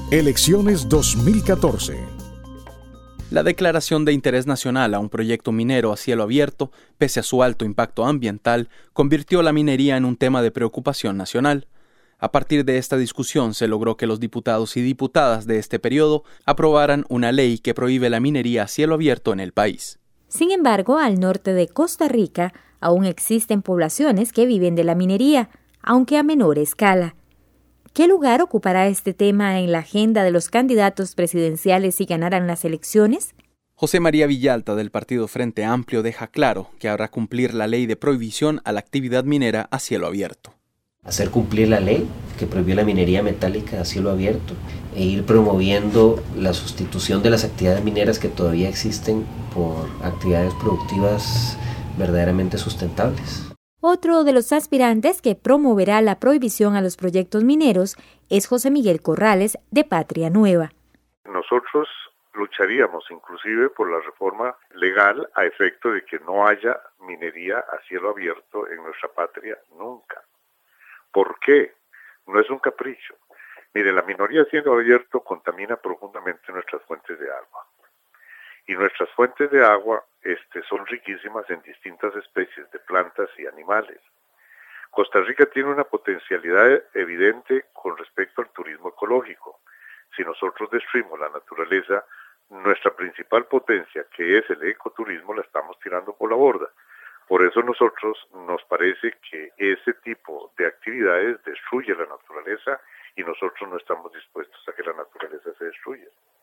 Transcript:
Elecciones 2014. La declaración de interés nacional a un proyecto minero a cielo abierto, pese a su alto impacto ambiental, convirtió la minería en un tema de preocupación nacional. A partir de esta discusión se logró que los diputados y diputadas de este periodo aprobaran una ley que prohíbe la minería a cielo abierto en el país. Sin embargo, al norte de Costa Rica aún existen poblaciones que viven de la minería, aunque a menor escala. ¿Qué lugar ocupará este tema en la agenda de los candidatos presidenciales si ganaran las elecciones? José María Villalta, del Partido Frente Amplio, deja claro que habrá cumplir la ley de prohibición a la actividad minera a cielo abierto. Hacer cumplir la ley que prohibió la minería metálica a cielo abierto e ir promoviendo la sustitución de las actividades mineras que todavía existen por actividades productivas verdaderamente sustentables. Otro de los aspirantes que promoverá la prohibición a los proyectos mineros es José Miguel Corrales, de Patria Nueva. Nosotros lucharíamos inclusive por la reforma legal a efecto de que no haya minería a cielo abierto en nuestra patria nunca. ¿Por qué? No es un capricho. Mire, la minería a cielo abierto contamina profundamente nuestras fuentes de agua. Y nuestras fuentes de agua son riquísimas en distintas especies de plantas y animales. Costa Rica tiene una potencialidad evidente con respecto al turismo ecológico. Si nosotros destruimos la naturaleza, nuestra principal potencia, que es el ecoturismo, la estamos tirando por la borda. Por eso nosotros nos parece que ese tipo de actividades destruye la naturaleza y nosotros no estamos dispuestos a que la naturaleza se destruya.